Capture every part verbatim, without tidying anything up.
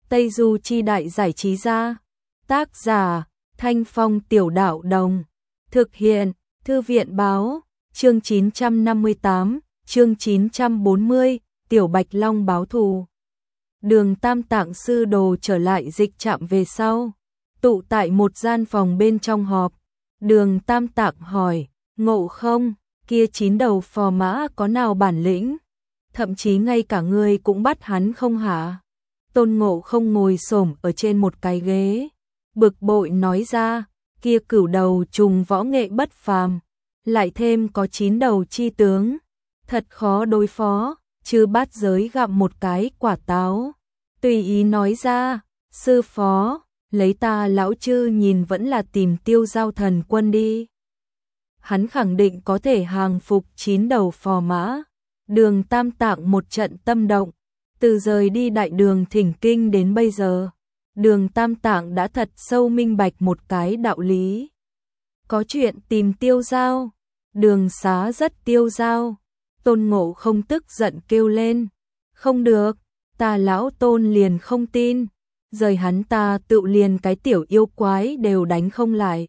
Tây Du Chi Đại Giải Trí Gia. Tác giả Thanh Phong Tiểu Đạo Đồng. Thực hiện Thư viện Báo. Chương chín trăm năm mươi tám, chương chín trăm bốn mươi, Tiểu Bạch Long báo thù. Đường Tam Tạng sư đồ trở lại dịch trạm về sau, tụ tại một gian phòng bên trong họp. Đường Tam Tạng hỏi, Ngộ Không, kia chín đầu phò mã có nào bản lĩnh? Thậm chí ngay cả ngươi cũng bắt hắn không hả? Tôn Ngộ Không ngồi xổm ở trên một cái ghế, bực bội nói ra, kia cửu đầu trùng võ nghệ bất phàm, lại thêm có chín đầu chi tướng, thật khó đối phó, chứ bát giới gặm một cái quả táo. Tùy ý nói ra, sư phó, lấy ta lão chư nhìn vẫn là tìm Tiêu Giao Thần Quân đi. Hắn khẳng định có thể hàng phục chín đầu phò mã. Đường Tam Tạng một trận tâm động, từ rời đi đại đường thỉnh kinh đến bây giờ, Đường Tam Tạng đã thật sâu minh bạch một cái đạo lý. Có chuyện tìm Tiêu Giao, Đường Xá rất tiêu dao. Tôn Ngộ Không tức giận kêu lên, không được, ta lão Tôn liền không tin, rời hắn ta tự liền cái tiểu yêu quái đều đánh không lại.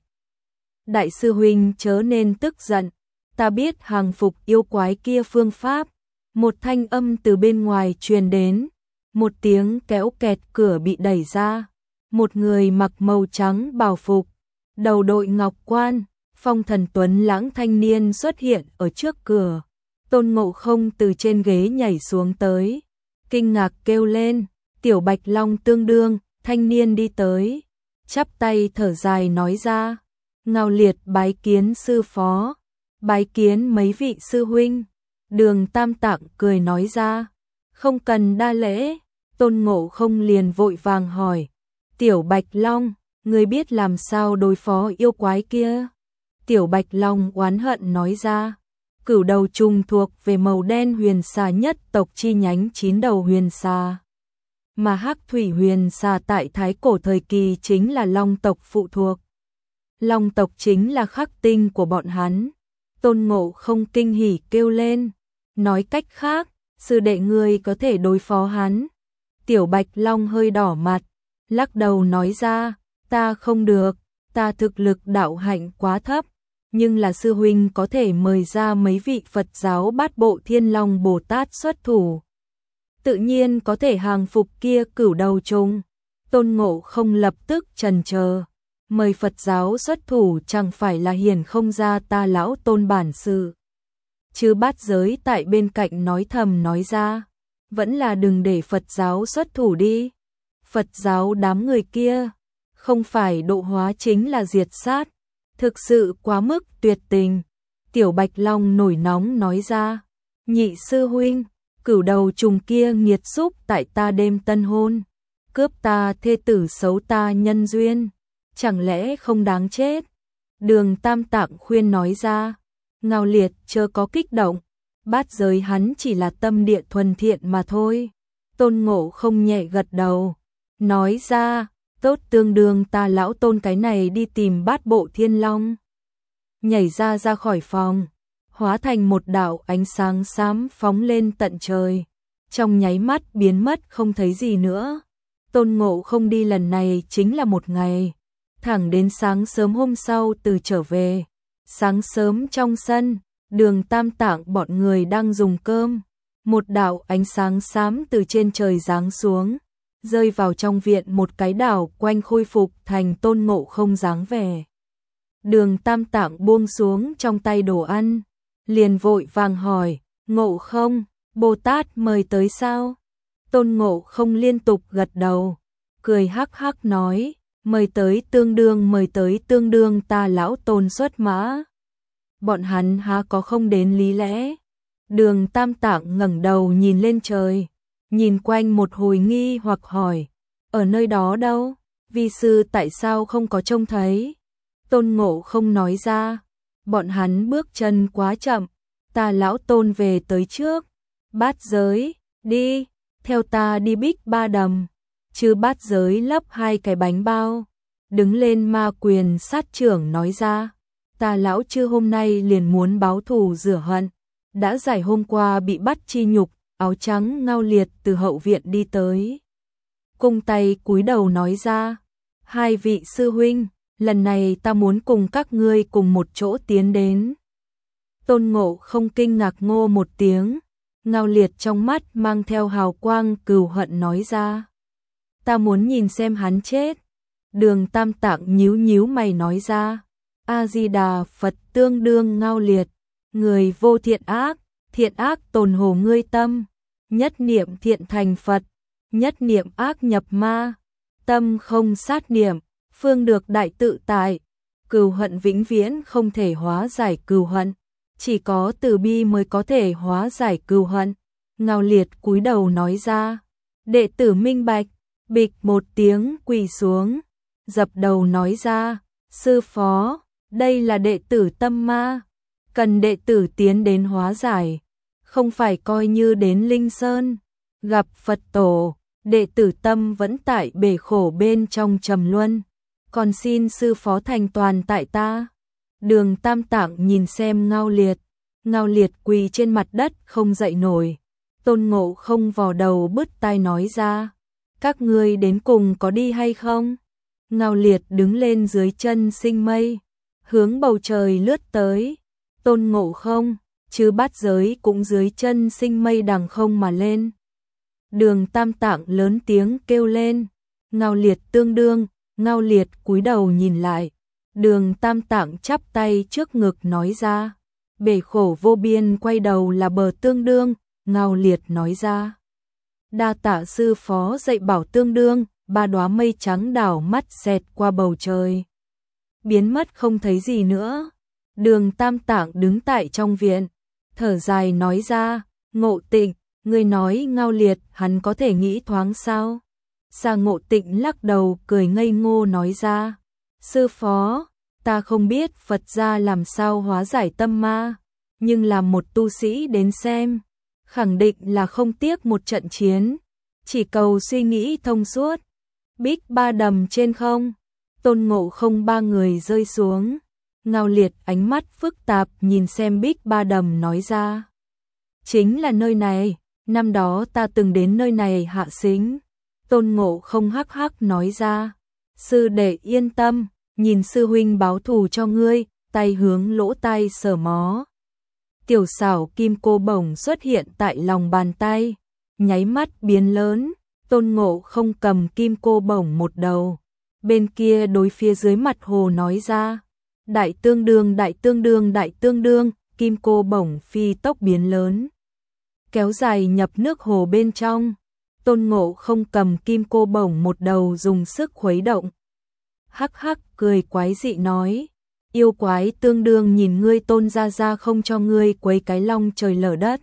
Đại sư huynh chớ nên tức giận, ta biết hàng phục yêu quái kia phương pháp. Một thanh âm từ bên ngoài truyền đến, một tiếng kéo kẹt, cửa bị đẩy ra, một người mặc màu trắng bào phục, đầu đội ngọc quan, phong thần tuấn lãng thanh niên xuất hiện ở trước cửa. Tôn Ngộ Không từ trên ghế nhảy xuống tới, kinh ngạc kêu lên, Tiểu Bạch Long tương đương. Thanh niên đi tới, chắp tay thở dài nói ra, Ngao Liệt bái kiến sư phó, bái kiến mấy vị sư huynh. Đường Tam Tạng cười nói ra, không cần đa lễ. Tôn Ngộ Không liền vội vàng hỏi, Tiểu Bạch Long, ngươi biết làm sao đối phó yêu quái kia? Tiểu Bạch Long oán hận nói ra, cửu đầu trùng thuộc về màu đen huyền xà nhất tộc chi nhánh chín đầu huyền xà, mà hắc thủy huyền xà tại thái cổ thời kỳ chính là long tộc phụ thuộc. Long tộc chính là khắc tinh của bọn hắn. Tôn Ngộ Không kinh hỉ kêu lên, nói cách khác, sư đệ ngươi có thể đối phó hắn. Tiểu Bạch Long hơi đỏ mặt, lắc đầu nói ra, ta không được, ta thực lực đạo hạnh quá thấp, nhưng là sư huynh có thể mời ra mấy vị Phật giáo Bát Bộ Thiên Long Bồ Tát xuất thủ, tự nhiên có thể hàng phục kia cửu đầu trùng. Tôn Ngộ Không lập tức chần chờ, mời Phật giáo xuất thủ chẳng phải là hiển không ra ta lão Tôn bản sự. Chứ bát giới tại bên cạnh nói thầm nói ra, vẫn là đừng để Phật giáo xuất thủ đi. Phật giáo đám người kia, không phải độ hóa chính là diệt sát, thực sự quá mức tuyệt tình. Tiểu Bạch Long nổi nóng nói ra, nhị sư huynh, cửu đầu trùng kia nghiệt xúc tại ta đêm tân hôn, cướp ta thê tử xấu ta nhân duyên, chẳng lẽ không đáng chết? Đường Tam Tạng khuyên nói ra, Ngao Liệt chớ có kích động, bát giới hắn chỉ là tâm địa thuần thiện mà thôi. Tôn Ngộ Không nhẹ gật đầu, nói ra, tốt, tương đương ta lão Tôn cái này đi tìm Bát Bộ Thiên Long. Nhảy ra ra khỏi phòng, hóa thành một đạo ánh sáng xám phóng lên tận trời, trong nháy mắt biến mất không thấy gì nữa. Tôn Ngộ Không đi lần này chính là một ngày, thẳng đến sáng sớm hôm sau từ trở về. Sáng sớm trong sân, Đường Tam Tạng bọn người đang dùng cơm, một đạo ánh sáng xám từ trên trời giáng xuống, rơi vào trong viện, một cái đảo quanh khôi phục thành Tôn Ngộ Không dáng vẻ. Đường Tam Tạng buông xuống trong tay đồ ăn, liền vội vàng hỏi, Ngộ Không, Bồ Tát mời tới sao? Tôn Ngộ Không liên tục gật đầu, cười hắc hắc nói, mời tới tương đương, mời tới tương đương ta lão Tôn xuất mã. Bọn hắn há có không đến lý lẽ? Đường Tam Tạng ngẩng đầu nhìn lên trời, nhìn quanh một hồi nghi hoặc hỏi, ở nơi đó đâu? Vi sư tại sao không có trông thấy? Tôn Ngộ Không nói ra, bọn hắn bước chân quá chậm, ta lão Tôn về tới trước. Bát giới, đi, theo ta đi Bích Ba Đầm. Chứ bát giới lấp hai cái bánh bao, đứng lên ma quyền sát trưởng nói ra, ta lão chư hôm nay liền muốn báo thù rửa hận, đã giải hôm qua bị bắt chi nhục. Áo trắng Ngao Liệt từ hậu viện đi tới, cung tay cúi đầu nói ra, hai vị sư huynh, lần này ta muốn cùng các ngươi cùng một chỗ tiến đến. Tôn Ngộ không kinh ngạc ngô một tiếng, Ngao Liệt trong mắt mang theo hào quang cừu hận nói ra, ta muốn nhìn xem hắn chết. Đường Tam Tạng nhíu nhíu mày nói ra, A-di-đà Phật, tương đương Ngao Liệt, người vô thiện ác, thiện ác tồn hồ ngươi tâm, nhất niệm thiện thành Phật, nhất niệm ác nhập ma, tâm không sát niệm, phương được đại tự tại. Cừu hận vĩnh viễn không thể hóa giải cừu hận, chỉ có từ bi mới có thể hóa giải cừu hận. Ngao Liệt cúi đầu nói ra, đệ tử minh bạch. Bịch một tiếng quỳ xuống, dập đầu nói ra, sư phó, đây là đệ tử tâm ma, cần đệ tử tiến đến hóa giải, không phải coi như đến Linh Sơn gặp Phật tổ, đệ tử tâm vẫn tại bể khổ bên trong trầm luân, còn xin sư phó thành toàn tại ta. Đường Tam Tạng nhìn xem Ngao Liệt, Ngao Liệt quỳ trên mặt đất không dậy nổi. Tôn Ngộ không vò đầu bứt tai nói ra, các ngươi đến cùng có đi hay không? Ngao Liệt đứng lên dưới chân Sinh Mây, hướng bầu trời lướt tới. Tôn Ngộ không, chứ bát giới cũng dưới chân Sinh Mây đằng không mà lên. Đường Tam Tạng lớn tiếng kêu lên, Ngao Liệt tương đương. Ngao Liệt cúi đầu nhìn lại, Đường Tam Tạng chắp tay trước ngực nói ra, bể khổ vô biên quay đầu là bờ tương đương. Ngao Liệt nói ra, đa tạ sư phó dạy bảo tương đương. Ba đóa mây trắng đảo mắt xẹt qua bầu trời, biến mất không thấy gì nữa. Đường Tam Tạng đứng tại trong viện, thở dài nói ra, Ngộ Tịnh, ngươi nói Ngao Liệt hắn có thể nghĩ thoáng sao? Sa Ngộ Tịnh lắc đầu cười ngây ngô nói ra, sư phó, ta không biết Phật gia làm sao hóa giải tâm ma, nhưng làm một tu sĩ đến xem, khẳng định là không tiếc một trận chiến, chỉ cầu suy nghĩ thông suốt. Bích ba đầm trên không, Tôn Ngộ không ba người rơi xuống. Ngao Liệt ánh mắt phức tạp nhìn xem Bích ba đầm nói ra, chính là nơi này, năm đó ta từng đến nơi này hạ sính. Tôn Ngộ không hắc hắc nói ra, sư đệ yên tâm, nhìn sư huynh báo thù cho ngươi. Tay hướng lỗ tai sờ mó, tiểu xảo kim cô bổng xuất hiện tại lòng bàn tay, nháy mắt biến lớn. Tôn Ngộ không cầm kim cô bổng một đầu, bên kia đối phía dưới mặt hồ nói ra, đại tương đương đại tương đương đại tương đương. Kim cô bổng phi tốc biến lớn, kéo dài nhập nước hồ bên trong. Tôn Ngộ không cầm kim cô bổng một đầu dùng sức khuấy động, hắc hắc cười quái dị nói, yêu quái tương đương nhìn ngươi Tôn gia gia không cho ngươi quấy cái long trời lở đất.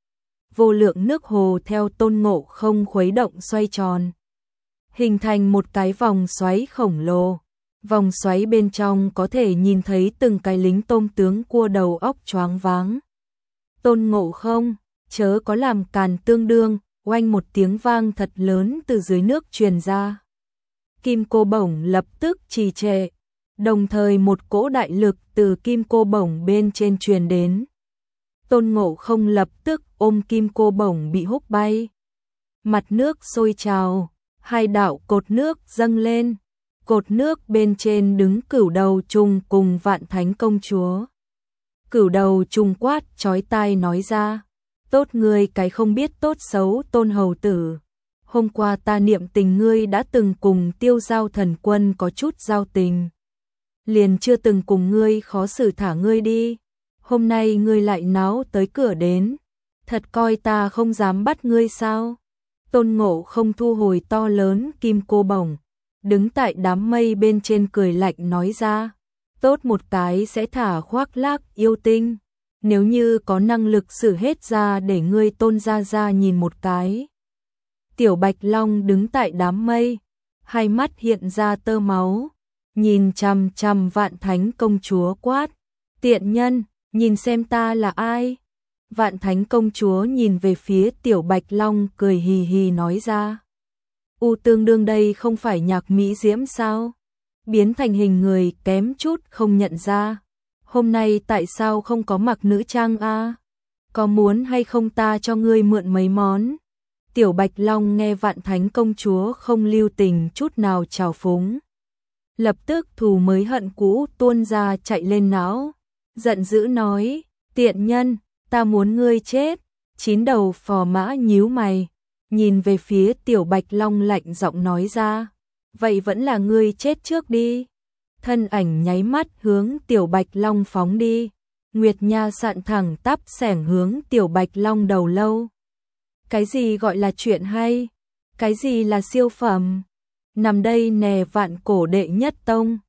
Vô lượng nước hồ theo Tôn Ngộ không khuấy động xoay tròn, hình thành một cái vòng xoáy khổng lồ. Vòng xoáy bên trong có thể nhìn thấy từng cái lính tôm tướng cua đầu óc choáng váng. Tôn Ngộ không, chớ có làm càn tương đương. Oanh một tiếng vang thật lớn từ dưới nước truyền ra. Kim cô bổng lập tức trì trệ, đồng thời một cỗ đại lực từ kim cô bổng bên trên truyền đến. Tôn Ngộ không lập tức ôm kim cô bổng bị húc bay. Mặt nước sôi trào, hai đạo cột nước dâng lên. Cột nước bên trên đứng Cửu Đầu Trùng cùng Vạn Thánh công chúa. Cửu Đầu Trùng quát chói tai nói ra, tốt ngươi cái không biết tốt xấu Tôn hầu tử. Hôm qua ta niệm tình ngươi đã từng cùng Tiêu Giao thần quân có chút giao tình, liền chưa từng cùng ngươi khó xử thả ngươi đi. Hôm nay ngươi lại náo tới cửa đến, thật coi ta không dám bắt ngươi sao? Tôn Ngộ không thu hồi to lớn kim cô bổng, đứng tại đám mây bên trên cười lạnh nói ra, tốt một cái sẽ thả khoác lác yêu tinh, nếu như có năng lực sử hết ra để ngươi Tôn gia gia nhìn một cái. Tiểu Bạch Long đứng tại đám mây, hai mắt hiện ra tơ máu, nhìn chằm chằm Vạn Thánh công chúa quát, tiện nhân, nhìn xem ta là ai? Vạn Thánh công chúa nhìn về phía Tiểu Bạch Long cười hì hì nói ra, U tương đương đây không phải Nhạc Mỹ Diễm sao? Biến thành hình người kém chút không nhận ra. Hôm nay tại sao không có mặc nữ trang a? À? Có muốn hay không ta cho ngươi mượn mấy món? Tiểu Bạch Long nghe Vạn Thánh công chúa không lưu tình chút nào trào phúng. Lập tức thù mới hận cũ tuôn ra chạy lên não, giận dữ nói, tiện nhân, ta muốn ngươi chết. Chín đầu phò mã nhíu mày, nhìn về phía Tiểu Bạch Long lạnh giọng nói ra, vậy vẫn là ngươi chết trước đi. Thân ảnh nháy mắt hướng Tiểu Bạch Long phóng đi, Nguyệt Nha sạn thẳng tắp xẻng hướng Tiểu Bạch Long đầu lâu. Cái gì gọi là chuyện hay? Cái gì là siêu phẩm? Nằm đây nè vạn cổ đệ nhất tông.